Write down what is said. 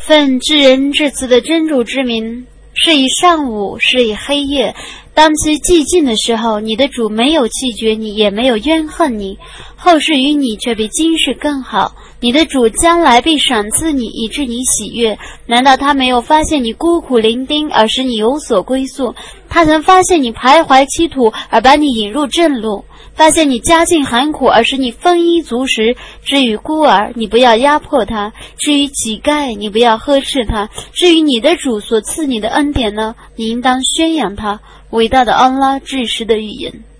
奉至仁至慈的真主之名，是以上午，是以黑夜，当其寂静的时候，你的主没有弃绝你，也没有怨恨你，后世与你却比今世更好。你的主将来必赏赐你，以致你喜悦。难道他没有发现你孤苦伶仃，而使你有所归宿？他曾发现你徘徊歧途，而把你引入正路，发现你家境寒苦，而使你丰衣足食。至于孤儿，你不要压迫他；至于乞丐，你不要呵斥他；至于你的主所赐你的恩典呢，你应当宣扬他。伟大的安拉至实的预言。